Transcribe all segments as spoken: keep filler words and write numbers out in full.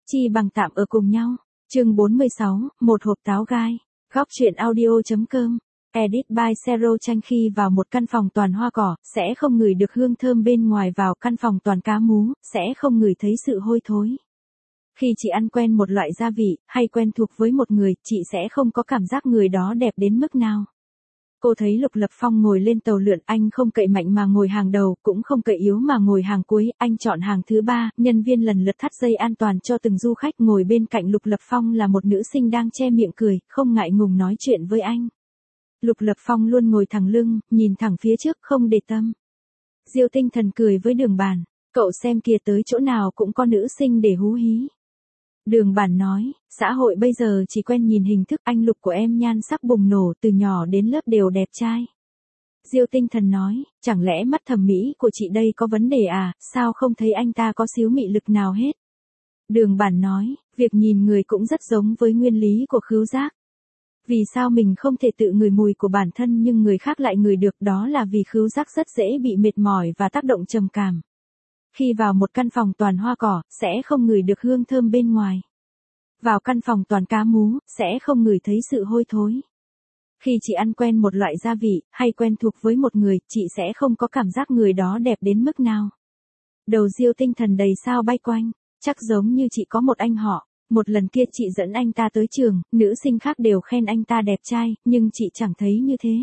chi bằng tạm ở cùng nhau. Chương bốn mươi sáu, một hộp táo gai. Góc truyện audio.com. Edit by Zero Tranh. Khi vào một căn phòng toàn hoa cỏ, sẽ không ngửi được hương thơm bên ngoài, vào căn phòng toàn cá mú, sẽ không ngửi thấy sự hôi thối. Khi chị ăn quen một loại gia vị, hay quen thuộc với một người, chị sẽ không có cảm giác người đó đẹp đến mức nào. Cô thấy Lục Lập Phong ngồi lên tàu lượn, anh không cậy mạnh mà ngồi hàng đầu, cũng không cậy yếu mà ngồi hàng cuối, anh chọn hàng thứ ba, nhân viên lần lượt thắt dây an toàn cho từng du khách. Ngồi bên cạnh Lục Lập Phong là một nữ sinh đang che miệng cười, không ngại ngùng nói chuyện với anh. Lục Lập Phong luôn ngồi thẳng lưng, nhìn thẳng phía trước, không để tâm. Diêu Tinh Thần cười với Đường Bản, cậu xem kìa, tới chỗ nào cũng có nữ sinh để hú hí. Đường Bản nói, xã hội bây giờ chỉ quen nhìn hình thức, anh Lục của em nhan sắc bùng nổ, từ nhỏ đến lớp đều đẹp trai. Diêu Tinh Thần nói, chẳng lẽ mắt thẩm mỹ của chị đây có vấn đề à, sao không thấy anh ta có xíu mị lực nào hết. Đường Bản nói, việc nhìn người cũng rất giống với nguyên lý của khứu giác. Vì sao mình không thể tự ngửi mùi của bản thân nhưng người khác lại ngửi được, đó là vì khứu giác rất dễ bị mệt mỏi và tác động trầm cảm. Khi vào một căn phòng toàn hoa cỏ, sẽ không ngửi được hương thơm bên ngoài. Vào căn phòng toàn cá mú, sẽ không ngửi thấy sự hôi thối. Khi chị ăn quen một loại gia vị, hay quen thuộc với một người, chị sẽ không có cảm giác người đó đẹp đến mức nào. Đầu Diêu Tinh Thần đầy sao bay quanh, chắc giống như chị có một anh họ. Một lần kia chị dẫn anh ta tới trường, nữ sinh khác đều khen anh ta đẹp trai, nhưng chị chẳng thấy như thế.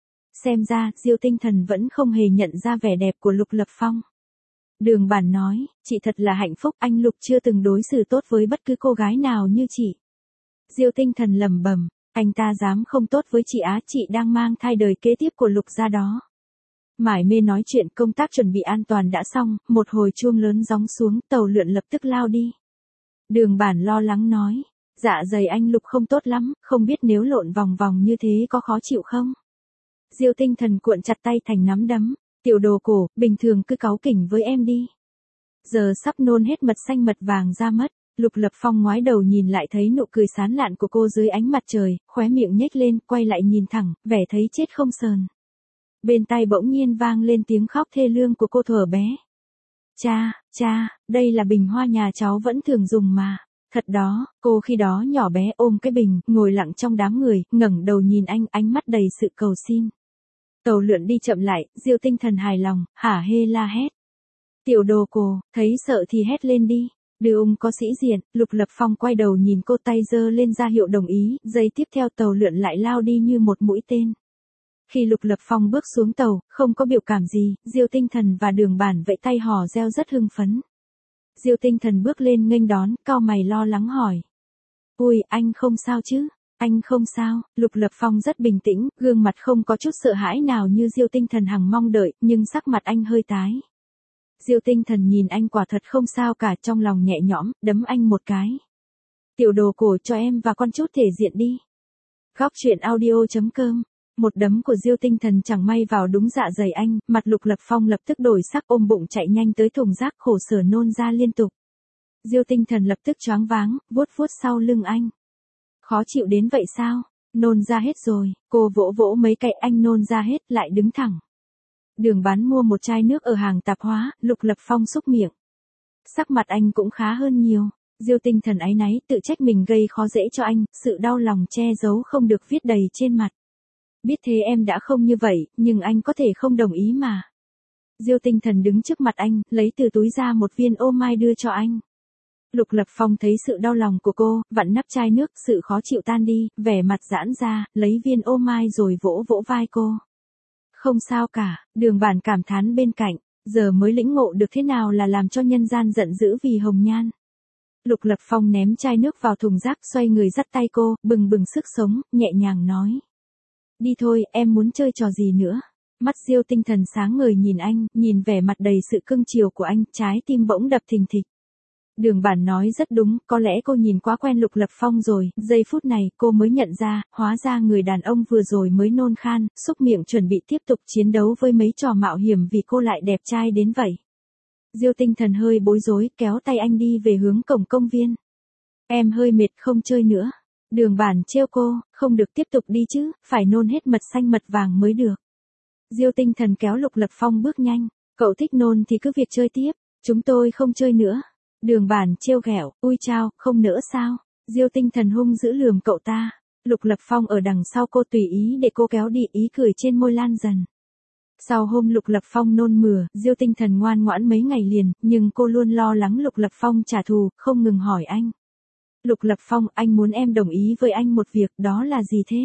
Xem ra, Diêu Tinh Thần vẫn không hề nhận ra vẻ đẹp của Lục Lập Phong. Đường Bản nói, chị thật là hạnh phúc, anh Lục chưa từng đối xử tốt với bất cứ cô gái nào như chị. Diêu Tinh Thần lẩm bẩm, anh ta dám không tốt với chị á, chị đang mang thai đời kế tiếp của Lục gia đó. Mải mê nói chuyện, công tác chuẩn bị an toàn đã xong, một hồi chuông lớn gióng xuống, tàu lượn lập tức lao đi. Đường Bản lo lắng nói, dạ dày anh Lục không tốt lắm, không biết nếu lộn vòng vòng như thế có khó chịu không? Diêu Tinh Thần cuộn chặt tay thành nắm đấm, tiểu đồ cổ, bình thường cứ cáu kỉnh với em đi. Giờ sắp nôn hết mật xanh mật vàng ra mất. Lục Lập Phong ngoái đầu nhìn lại thấy nụ cười sán lạn của cô dưới ánh mặt trời, khóe miệng nhếch lên, quay lại nhìn thẳng, vẻ thấy chết không sờn. Bên tai bỗng nhiên vang lên tiếng khóc thê lương của cô thuở bé. Cha, cha, đây là bình hoa nhà cháu vẫn thường dùng mà. Thật đó, cô khi đó nhỏ bé ôm cái bình, ngồi lặng trong đám người, ngẩng đầu nhìn anh, ánh mắt đầy sự cầu xin. Tàu lượn đi chậm lại, Diêu Tinh Thần hài lòng, hả hê la hét. Tiểu đồ cổ, thấy sợ thì hét lên đi. Đưa ung có sĩ diện. Lục Lập Phong quay đầu nhìn cô, tay giơ lên ra hiệu đồng ý, giây tiếp theo tàu lượn lại lao đi như một mũi tên. Khi Lục Lập Phong bước xuống tàu, không có biểu cảm gì, Diêu Tinh Thần và Đường Bản vẫy tay hò reo rất hưng phấn. Diêu Tinh Thần bước lên nghênh đón, cau mày lo lắng hỏi. Ui, anh không sao chứ? Anh không sao. Lục Lập Phong rất bình tĩnh, gương mặt không có chút sợ hãi nào như Diêu Tinh Thần hằng mong đợi, nhưng sắc mặt anh hơi tái. Diêu Tinh Thần nhìn anh quả thật không sao cả, trong lòng nhẹ nhõm, đấm anh một cái. Tiểu đồ cổ, cho em và con chút thể diện đi. Góc truyện audio.com. Một đấm của Diêu Tinh Thần chẳng may vào đúng dạ dày anh, mặt Lục Lập Phong lập tức đổi sắc, ôm bụng chạy nhanh tới thùng rác, khổ sở nôn ra liên tục. Diêu Tinh Thần lập tức choáng váng, vuốt vuốt sau lưng anh. Khó chịu đến vậy sao? Nôn ra hết rồi. Cô vỗ vỗ mấy cái, anh nôn ra hết, lại đứng thẳng. Đường Bán mua một chai nước ở hàng tạp hóa, Lục Lập Phong xúc miệng. Sắc mặt anh cũng khá hơn nhiều. Diêu Tinh Thần áy náy, tự trách mình gây khó dễ cho anh, sự đau lòng che giấu không được viết đầy trên mặt. Biết thế em đã không như vậy, nhưng anh có thể không đồng ý mà. Diêu Tinh Thần đứng trước mặt anh, lấy từ túi ra một viên ô mai đưa cho anh. Lục Lập Phong thấy sự đau lòng của cô, vặn nắp chai nước, sự khó chịu tan đi, vẻ mặt giãn ra, lấy viên ô mai rồi vỗ vỗ vai cô. Không sao cả. Đường Bản cảm thán bên cạnh, giờ mới lĩnh ngộ được thế nào là làm cho nhân gian giận dữ vì hồng nhan. Lục Lập Phong ném chai nước vào thùng rác, xoay người dắt tay cô, bừng bừng sức sống, nhẹ nhàng nói. Đi thôi, em muốn chơi trò gì nữa? Mắt Diêu Tinh Thần sáng ngời nhìn anh, nhìn vẻ mặt đầy sự cưng chiều của anh, trái tim bỗng đập thình thịch. Đường Bản nói rất đúng, có lẽ cô nhìn quá quen Lục Lập Phong rồi, giây phút này cô mới nhận ra, hóa ra người đàn ông vừa rồi mới nôn khan, xúc miệng chuẩn bị tiếp tục chiến đấu với mấy trò mạo hiểm vì cô lại đẹp trai đến vậy. Diêu Tinh Thần hơi bối rối, kéo tay anh đi về hướng cổng công viên. Em hơi mệt, không chơi nữa. Đường Bản trêu cô, không được tiếp tục đi chứ, phải nôn hết mật xanh mật vàng mới được. Diêu Tinh Thần kéo Lục Lập Phong bước nhanh, cậu thích nôn thì cứ việc chơi tiếp, chúng tôi không chơi nữa. Đường Bản trêu ghẹo, ui chao, không nỡ sao? Diêu Tinh Thần hung dữ lườm cậu ta. Lục Lập Phong ở đằng sau cô tùy ý để cô kéo đi, ý cười trên môi lan dần. Sau hôm Lục Lập Phong nôn mửa, Diêu Tinh Thần ngoan ngoãn mấy ngày liền, nhưng cô luôn lo lắng Lục Lập Phong trả thù, không ngừng hỏi anh. Lục Lập Phong, anh muốn em đồng ý với anh một việc, đó là gì thế?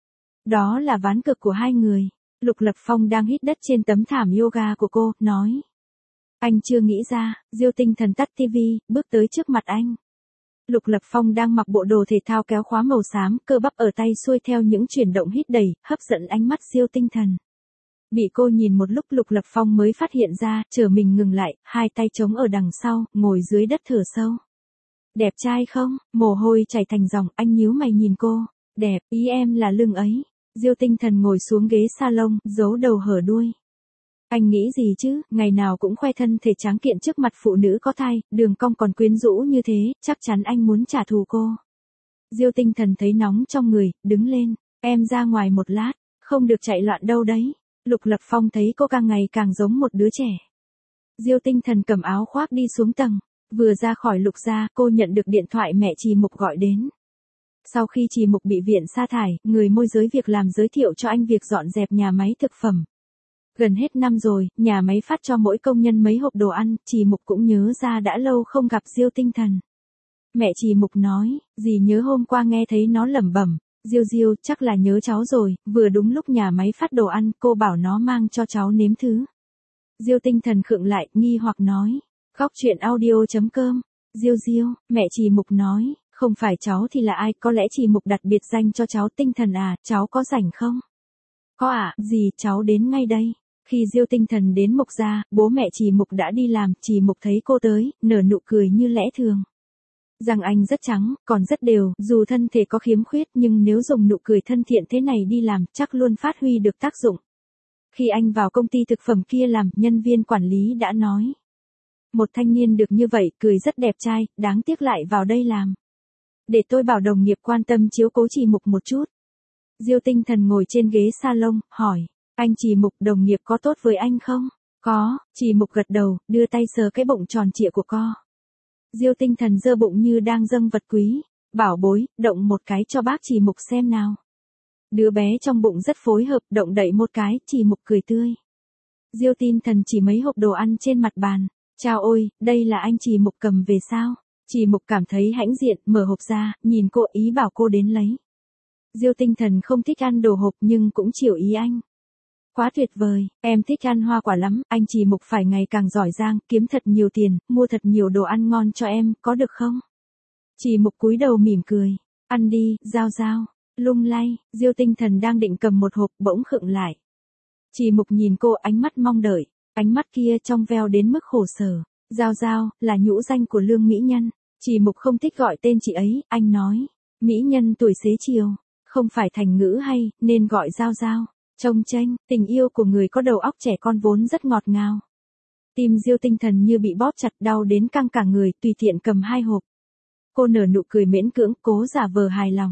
Đó là ván cược của hai người. Lục Lập Phong đang hít đất trên tấm thảm yoga của cô, nói. Anh chưa nghĩ ra. Diêu Tinh Thần tắt tivi, bước tới trước mặt anh. Lục Lập Phong đang mặc bộ đồ thể thao kéo khóa màu xám, cơ bắp ở tay xuôi theo những chuyển động hít đầy, hấp dẫn ánh mắt Diêu Tinh Thần. Bị cô nhìn một lúc Lục Lập Phong mới phát hiện ra, chờ mình ngừng lại, hai tay chống ở đằng sau, ngồi dưới đất thở sâu. Đẹp trai không? Mồ hôi chảy thành dòng, anh nhíu mày nhìn cô. Đẹp, ý em là lưng ấy. Diêu Tinh Thần ngồi xuống ghế salon, giấu đầu hở đuôi. Anh nghĩ gì chứ, ngày nào cũng khoe thân thể tráng kiện trước mặt phụ nữ có thai, đường cong còn quyến rũ như thế, chắc chắn anh muốn trả thù cô. Diêu Tinh Thần thấy nóng trong người, đứng lên, em ra ngoài một lát, không được chạy loạn đâu đấy. Lục Lập Phong thấy cô càng ngày càng giống một đứa trẻ. Diêu Tinh Thần cầm áo khoác đi xuống tầng, vừa ra khỏi Lục gia, cô nhận được điện thoại mẹ Trì Mục gọi đến. Sau khi Trì Mục bị viện sa thải, người môi giới việc làm giới thiệu cho anh việc dọn dẹp nhà máy thực phẩm. Gần hết năm rồi, nhà máy phát cho mỗi công nhân mấy hộp đồ ăn, Trì Mục cũng nhớ ra đã lâu không gặp Diêu Tinh Thần. Mẹ Trì Mục nói, dì nhớ hôm qua nghe thấy nó lẩm bẩm, Diêu Diêu chắc là nhớ cháu rồi, vừa đúng lúc nhà máy phát đồ ăn, cô bảo nó mang cho cháu nếm thứ. Diêu Tinh Thần khựng lại, nghi hoặc nói, góc truyện audio chấm com, Diêu Diêu, mẹ Trì Mục nói, không phải cháu thì là ai, có lẽ Trì Mục đặt biệt danh cho cháu Tinh Thần à, cháu có rảnh không? Có ạ, à, dì, cháu đến ngay đây. Khi Diêu Tinh Thần đến Mục gia, bố mẹ Trì Mục đã đi làm, Trì Mục thấy cô tới, nở nụ cười như lẽ thường. Răng anh rất trắng, còn rất đều, dù thân thể có khiếm khuyết nhưng nếu dùng nụ cười thân thiện thế này đi làm, chắc luôn phát huy được tác dụng. Khi anh vào công ty thực phẩm kia làm, nhân viên quản lý đã nói. Một thanh niên được như vậy, cười rất đẹp trai, đáng tiếc lại vào đây làm. Để tôi bảo đồng nghiệp quan tâm chiếu cố Trì Mục một chút. Diêu Tinh Thần ngồi trên ghế salon, hỏi, anh Trì Mục đồng nghiệp có tốt với anh không? Có, Trì Mục gật đầu, đưa tay sờ cái bụng tròn trịa của co. Diêu Tinh Thần giơ bụng như đang dâng vật quý, bảo bối, động một cái cho bác Trì Mục xem nào. Đứa bé trong bụng rất phối hợp, động đậy một cái, Trì Mục cười tươi. Diêu Tinh Thần chỉ mấy hộp đồ ăn trên mặt bàn, chao ôi, đây là anh Trì Mục cầm về sao? Trì Mục cảm thấy hãnh diện, mở hộp ra, nhìn cô ý bảo cô đến lấy. Diêu Tinh Thần không thích ăn đồ hộp nhưng cũng chiều ý anh. Quá tuyệt vời, em thích ăn hoa quả lắm, anh Trì Mục phải ngày càng giỏi giang, kiếm thật nhiều tiền, mua thật nhiều đồ ăn ngon cho em, có được không? Trì Mục cúi đầu mỉm cười, ăn đi, Giao Giao, lung lay, Diêu Tinh Thần đang định cầm một hộp bỗng khựng lại. Trì Mục nhìn cô ánh mắt mong đợi, ánh mắt kia trong veo đến mức khổ sở. Giao Giao, là nhũ danh của Lương Mỹ Nhân. Trì Mục không thích gọi tên chị ấy, anh nói. Mỹ Nhân tuổi xế chiều, không phải thành ngữ hay, nên gọi Giao Giao. Trông chênh, tình yêu của người có đầu óc trẻ con vốn rất ngọt ngào. Tim Diêu Tinh Thần như bị bóp chặt, đau đến căng cả người, tùy tiện cầm hai hộp. Cô nở nụ cười miễn cưỡng, cố giả vờ hài lòng.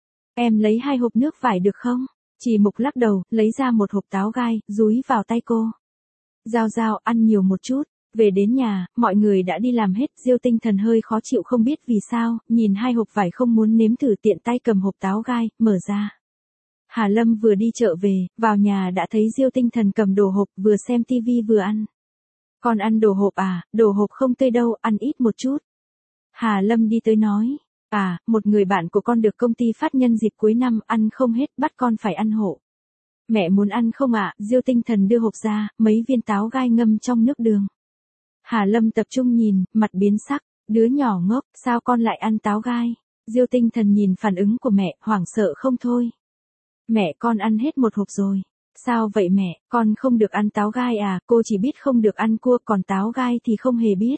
Em lấy hai hộp nước vải được không? Trì Mục lắc đầu, lấy ra một hộp táo gai, dúi vào tay cô. Giao Giao, ăn nhiều một chút. Về đến nhà, mọi người đã đi làm hết, Diêu Tinh Thần hơi khó chịu không biết vì sao, nhìn hai hộp vải không muốn nếm thử, tiện tay cầm hộp táo gai, mở ra. Hà Lâm vừa đi chợ về, vào nhà đã thấy Diêu Tinh Thần cầm đồ hộp, vừa xem tivi vừa ăn. Con ăn đồ hộp à, đồ hộp không tươi đâu, ăn ít một chút. Hà Lâm đi tới nói, à, một người bạn của con được công ty phát nhân dịp cuối năm, ăn không hết, bắt con phải ăn hộ. Mẹ muốn ăn không ạ? À? Diêu Tinh Thần đưa hộp ra, mấy viên táo gai ngâm trong nước đường. Hà Lâm tập trung nhìn, mặt biến sắc, đứa nhỏ ngốc, sao con lại ăn táo gai? Diêu Tinh Thần nhìn phản ứng của mẹ, hoảng sợ không thôi. Mẹ, con ăn hết một hộp rồi. Sao vậy mẹ, con không được ăn táo gai à, cô chỉ biết không được ăn cua, còn táo gai thì không hề biết.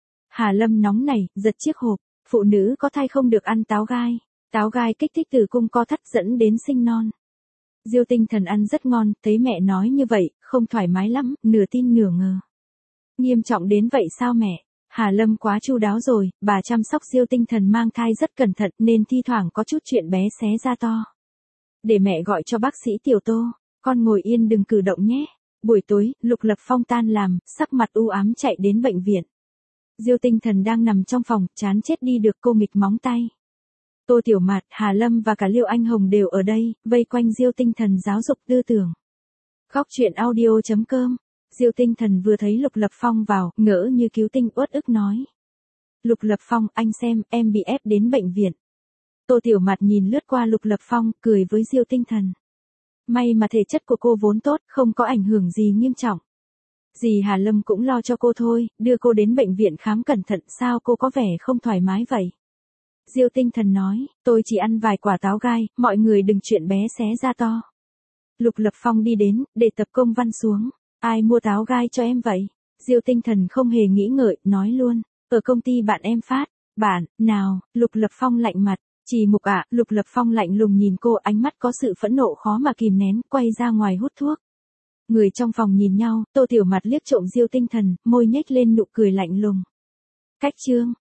Hà Lâm nóng nảy, giật chiếc hộp, phụ nữ có thai không được ăn táo gai. Táo gai kích thích tử cung co thắt dẫn đến sinh non. Diêu Tinh Thần ăn rất ngon, thấy mẹ nói như vậy, không thoải mái lắm, nửa tin nửa ngờ. Nghiêm trọng đến vậy sao mẹ? Hà Lâm quá chu đáo rồi, bà chăm sóc Diêu Tinh Thần mang thai rất cẩn thận nên thi thoảng có chút chuyện bé xé ra to. Để mẹ gọi cho bác sĩ Tiểu Tô, con ngồi yên đừng cử động nhé. Buổi tối, Lục Lập Phong tan làm, sắc mặt u ám chạy đến bệnh viện. Diêu Tinh Thần đang nằm trong phòng, chán chết đi được cô nghịch móng tay. Tô Tiểu Mạt, Hà Lâm và cả Liêu Anh Hồng đều ở đây, vây quanh Diêu Tinh Thần giáo dục tư tưởng. Góc truyện audio chấm com. Diêu Tinh Thần vừa thấy Lục Lập Phong vào, ngỡ như cứu tinh, uất ức nói. Lục Lập Phong, anh xem, em bị ép đến bệnh viện. Tô Tiểu Mạt nhìn lướt qua Lục Lập Phong, cười với Diêu Tinh Thần. May mà thể chất của cô vốn tốt, không có ảnh hưởng gì nghiêm trọng. Dì Hà Lâm cũng lo cho cô thôi, đưa cô đến bệnh viện khám cẩn thận, sao cô có vẻ không thoải mái vậy? Diêu Tinh Thần nói, tôi chỉ ăn vài quả táo gai, mọi người đừng chuyện bé xé ra to. Lục Lập Phong đi đến, để tập công văn xuống. Ai mua táo gai cho em vậy? Diêu Tinh Thần không hề nghĩ ngợi, nói luôn. Ở công ty bạn em phát. Bạn, nào, Lục Lập Phong lạnh mặt. Chỉ Mục ạ, Lục Lập Phong lạnh lùng nhìn cô, ánh mắt có sự phẫn nộ khó mà kìm nén, quay ra ngoài hút thuốc. Người trong phòng nhìn nhau, Tô Tiểu Mạt liếc trộm Diêu Tinh Thần, môi nhếch lên nụ cười lạnh lùng. Cách chương.